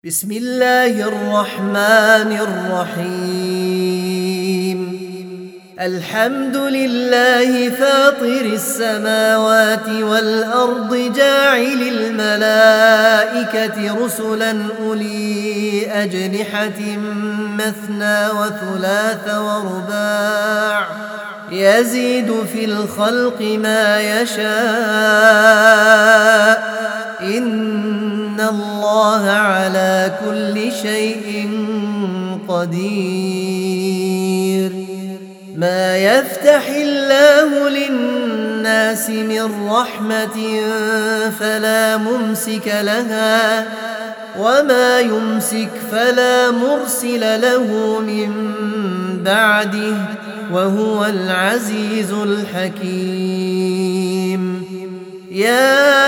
بسم الله الرحمن الرحيم. الحمد لله فاطر السماوات والأرض جاعل الملائكة رسلا أولي أجنحة مثنى وثلاث ورباع يزيد في الخلق ما يشاء إن الله على كل شيء قدير. ما يفتح الله للناس من رحمة فلا ممسك لها وما يمسك فلا مرسل له من بعده وهو العزيز الحكيم. يا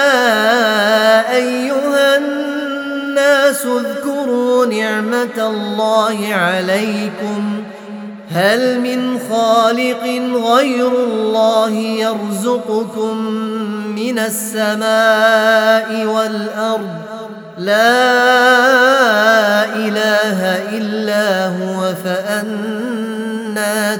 أيها الناس اذكروا نعمة الله عليكم هل من خالق غير الله يرزقكم من السماء والأرض لا إله إلا هو فأنى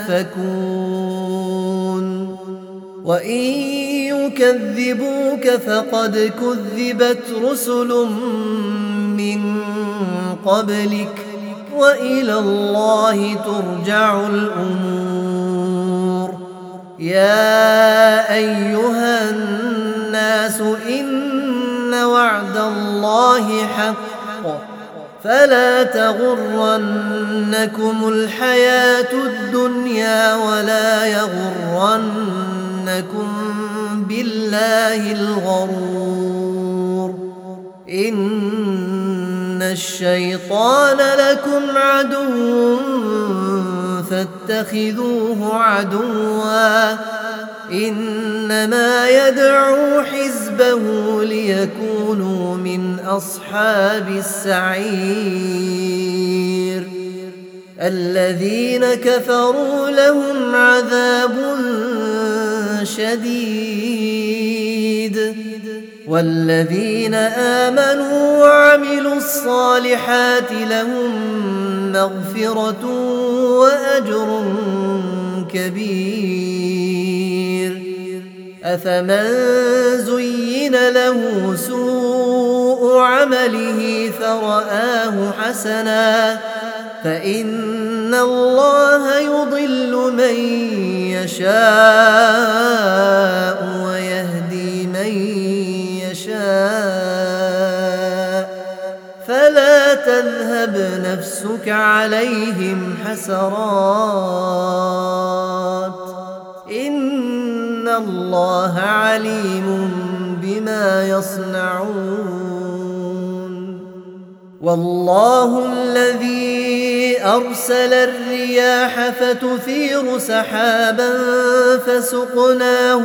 تؤفكون. وإن يكذبوك فقد كذبت رسل من قبلك وإلى الله ترجع الأمور. يا أيها الناس إن وعد الله حق فلا تغرنكم الحياة الدنيا ولا يغرنكم بالله الغرور. إن الشيطان لكم عدو فاتخذوه عدوا إنما يدعو حزبه ليكونوا من أصحاب السعير. الذين كفروا لهم عذاب شديد والذين آمنوا وعملوا الصالحات لهم مغفرة وأجر كبير. أفمن زين له سوء عمله فرآه حسنا فإن الله يضل من يشاء ويهدي من يشاء فلا تذهب نفسك عليهم حسرات إن الله عليم بما يصنعون. والله الذي أرسل الرياح فتثير سحابا فسقناه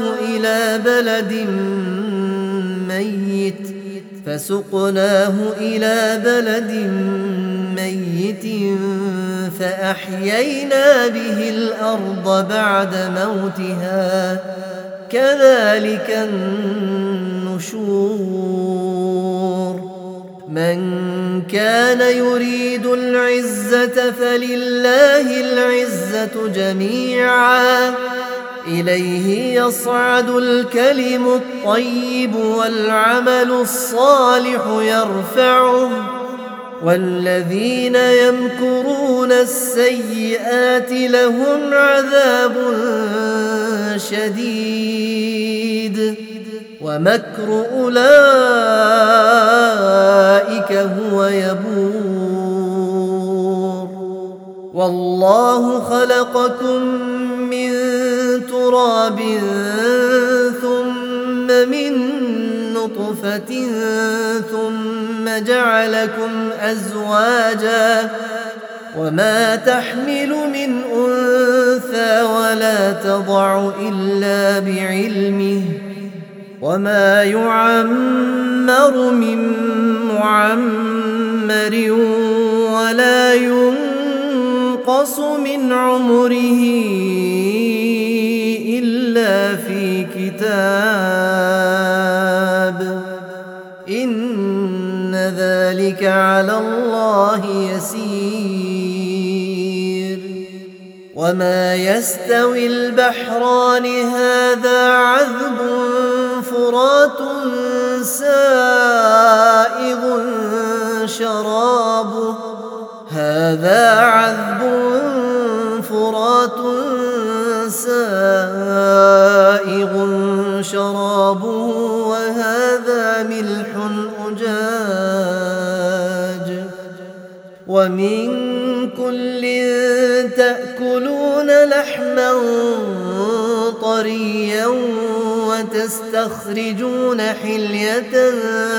إلى بلد ميت فأحيينا به الأرض بعد موتها كذلك النشور. من كان يريد العزة فلله العزة جميعا إليه يصعد الكلم الطيب والعمل الصالح يرفعه والذين يمكرون السيئات لهم عذاب شديد ومكر أولئك هو يبور. والله خلقكم من تراب ثم من نطفة ثم جعلكم أزواجا وما تحمل من أنثى ولا تضع إلا بعلمه وما يعمر من معمر ولا ينقص من عمره إلا في كتاب إن ذلك ذلك على الله يسير. وما يستوي البحران هذا عذب فرات سائغ شرابه وهذا ملح أجاج ومن كل تأكلون لحما طريا وتستخرجون حلية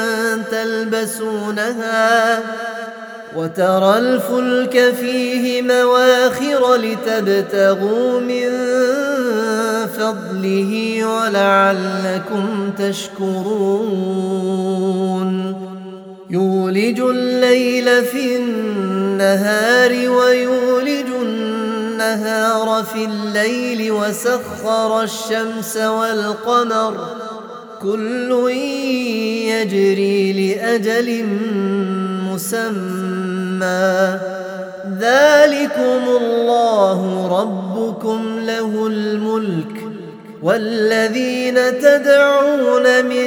تلبسونها وترى الفلك فيه مواخر لتبتغوا من فضله ولعلكم تشكرون. يولج الليل في النهار ويولج النهار في الليل وسخر الشمس والقمر كل يجري لأجل مسمى ذلكم الله ربكم له الملك والذين تدعون من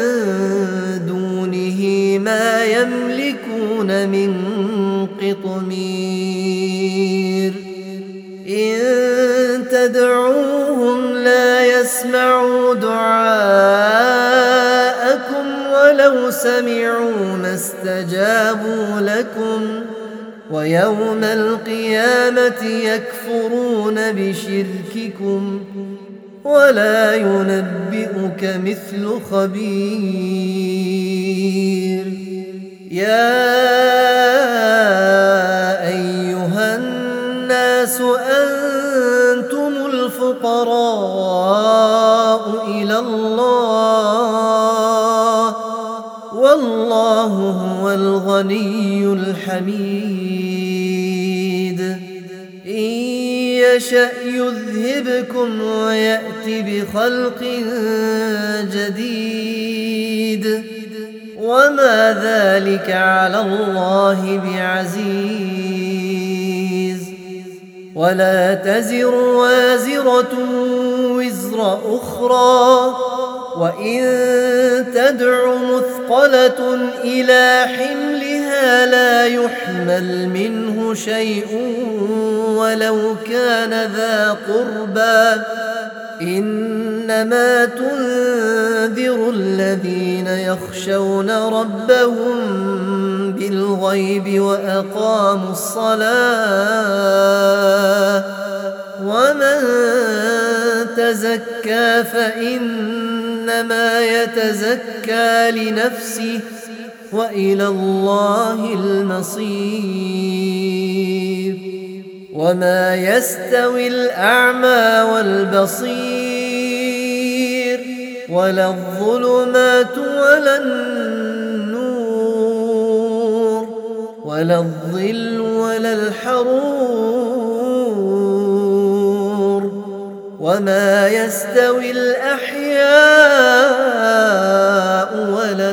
دونه ما يملكون من قطمير إن تدعوهم لا يسمعوا دعاءكم ولو سمعوا ما استجابوا لكم ويوم القيامة يكفرون بشرككم ولا ينبئك مثل خبير. يا أيها الناس أنتم الفقراء إلى الله والله هو الغني الحميد. إن يشأ يذهبكم ويأتي بخلق جديد وما ذلك على الله بعزيز. ولا تزر وازرة وزر أخرى وإن تدع مثقلة إلى حملها لا يحمل منه شيء ولو كان ذا قربى إنما تنذر الذين يخشون ربهم بالغيب وأقاموا الصلاة ومن تزكى فإنما يتزكى لنفسه وإلى الله المصير. وما يستوي الأعمى والبصير ولا الظلمات ولا النور ولا الظل ولا الحرور وما يستوي الأحياء ولا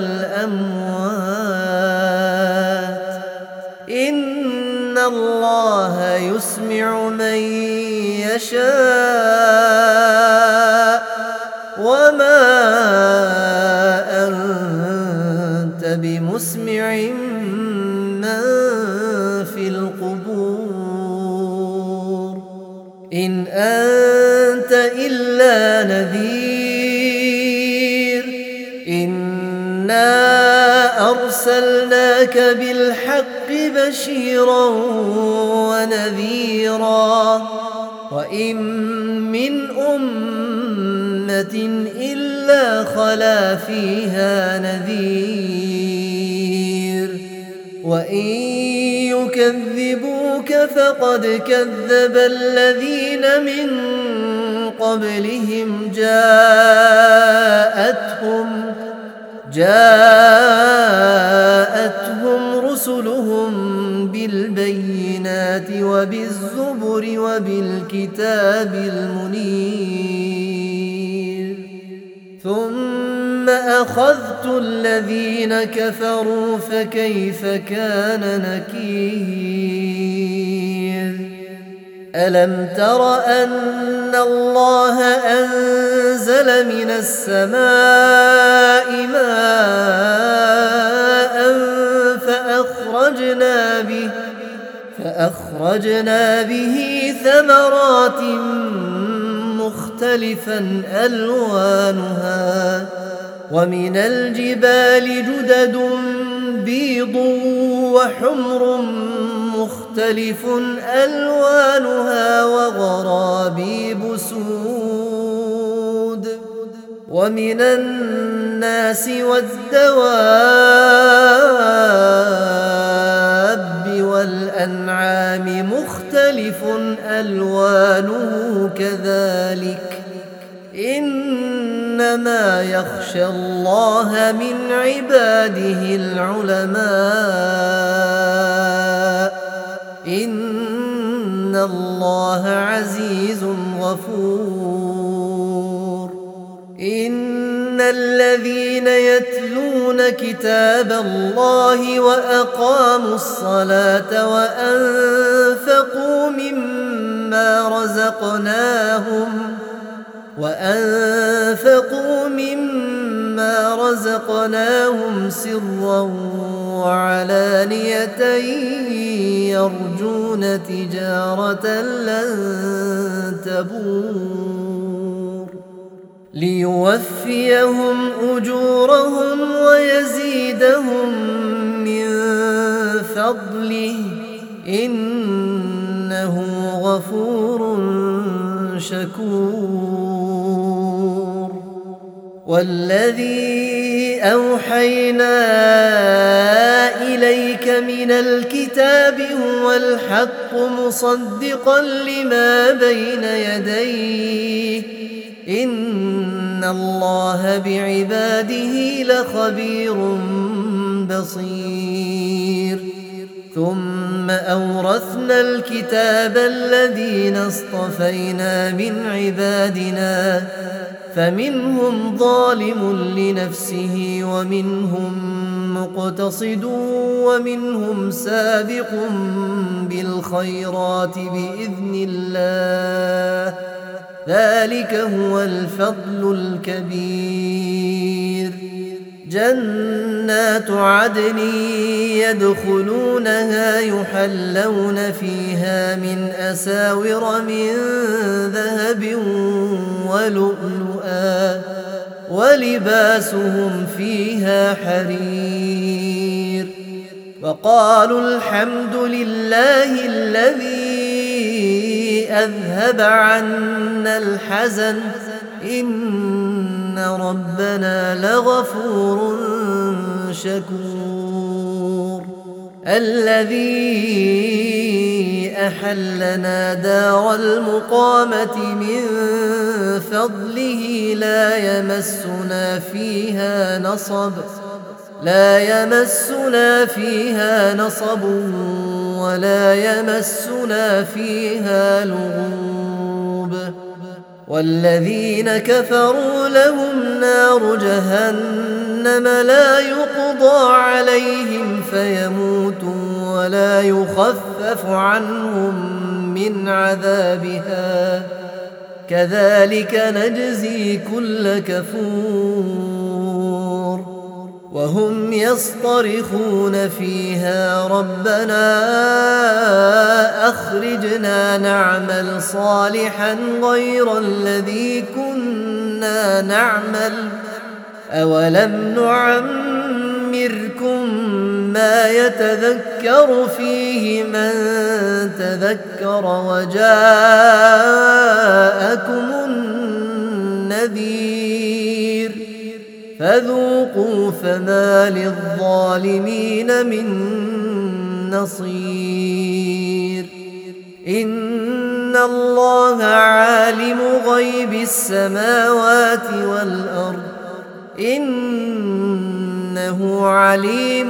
الأموات إن الله يسمع من يشاء وما أنت بمسمع من في القبور إن أنت إلا نذير إنا أرسلناك بالحق بشيرا ونذيرا وإن من أمة إلا خلا فيها نذير وإن يكذبوك فقد كذب الذين من قبلهم جاءتهم رسلهم بالبينات وبالزبر وبالكتاب المنير ثم أخذت الذين كفروا فكيف كان نكير ألم تر أن الله أنزل من السماء ماء فأخرجنا به ثمرات مختلفا ألوانها ومن الجبال جدد بيض وحمر مختلف ألوانها وغرابيب سود ومن الناس والدواب والأنعام مختلف ألوانه كذلك إنما يخشى الله من عباده العلماء إن الله عزيز غفور إن الذين يتلون كتاب الله وأقاموا الصلاة وأنفقوا مما رزقناهم سرا وعلانية يرجون تجارة لن تبور ليوفيهم أجورهم ويزيدهم من فضله إنه غفور شكور والذي أوحينا إليك من الكتاب هو الحق مصدقا لما بين يديه إن الله بعباده لخبير بصير ثم أورثنا الكتاب الذين اصطفينا من عبادنا فمنهم ظالم لنفسه ومنهم مقتصد ومنهم سابق بالخيرات بإذن الله ذلك هو الفضل الكبير جنات عدن يدخلونها يحلون فيها من أساور من ذهب ولؤلؤا ولباسهم فيها حرير وقالوا الحمد لله الذي أذهب عنا الحزن إن ربنا لغفور شكور الذي أحلنا دار المقامة من فضله لا يمسنا فيها نصب ولا يمسنا فيها لغوب والذين كفروا لهم نار جهنم لا يقضى عليهم فيموتوا ولا يخفف عنهم من عذابها كذلك نجزي كل كفور وهم يصطرخون فيها ربنا أخرجنا نعمل صالحا غير الذي كنا نعمل أولم نعمركم ما يتذكر فيه من تذكر وجاءكم النذير فذوقوا فما للظالمين من نصير إن الله عالم غيب السماوات والأرض إنه عليم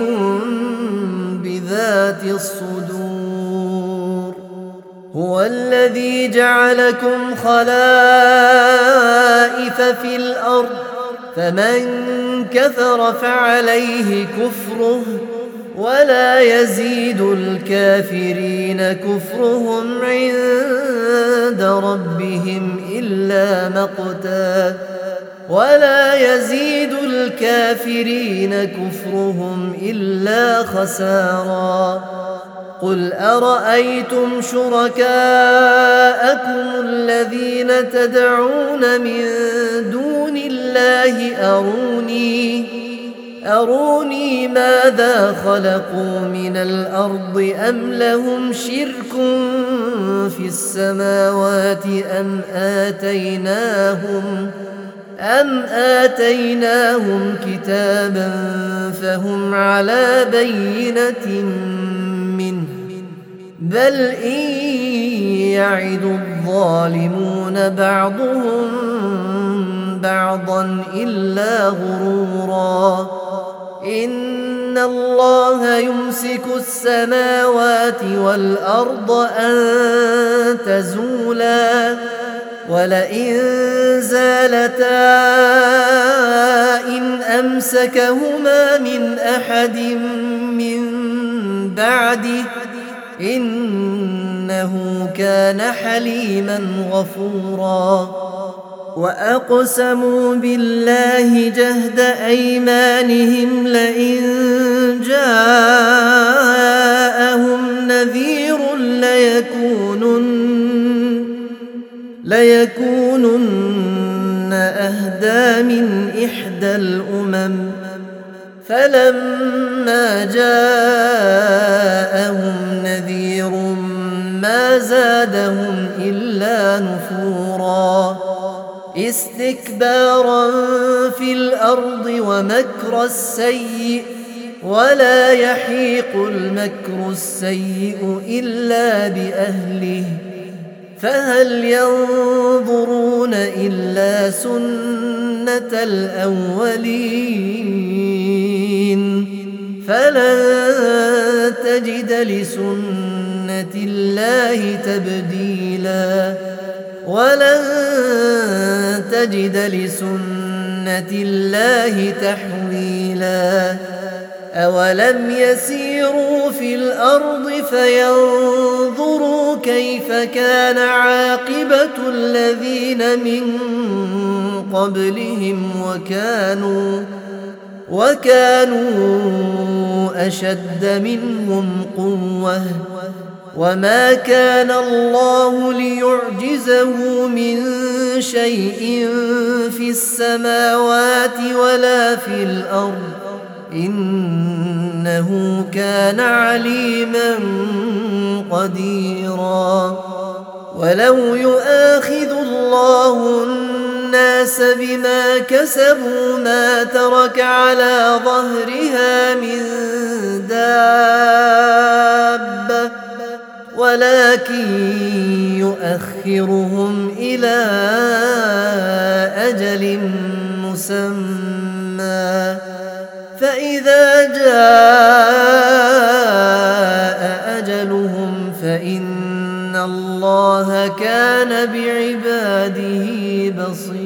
بذات الصدور هو الذي جعلكم خلائف في الأرض فمن كفر فعليه كفره ولا يزيد الكافرين كفرهم عند ربهم إلا مقتا ولا يزيد الكافرين كفرهم إلا خسارا قل أرأيتم شركاءكم الذين تدعون من دون الله أروني ماذا خلقوا من الأرض أم لهم شرك في السماوات أم آتيناهم كتابا فهم على بينة منه بل إن يعد الظالمون بعضهم بعضا إلا غرورا إن الله يمسك السماوات والأرض أن تزولا ولئن زالتا إن أمسكهما من أحد من بعده إنه كان حليما غفورا وأقسموا بالله جهد أيمانهم لئن جاءهم نذير ليكونن أهدى من إحدى الأمم فلما جاءهم نذير ما زادهم إلا نفورا استكبارا في الأرض ومكر السيء ولا يحيق المكر السيء إلا بأهله فهل ينظرون إلا سنة الأولين فلن تجد لسنة الله تبديلا ولن تجد لسنة الله تحويلا أولم يسيروا في الأرض فينظروا كيف كان عاقبة الذين من قبلهم وكانوا أشد منهم قوة وما كان الله ليعجزه من شيء في السماوات ولا في الأرض إنه كان عليما قديرا ولو يؤاخذ الله الناس بما كسبوا ما ترك على ظهرها من دابة ولكن يؤخرهم إلى أجل مسمى فإذا جاء أجلهم فإن الله كان بعباده بصيرا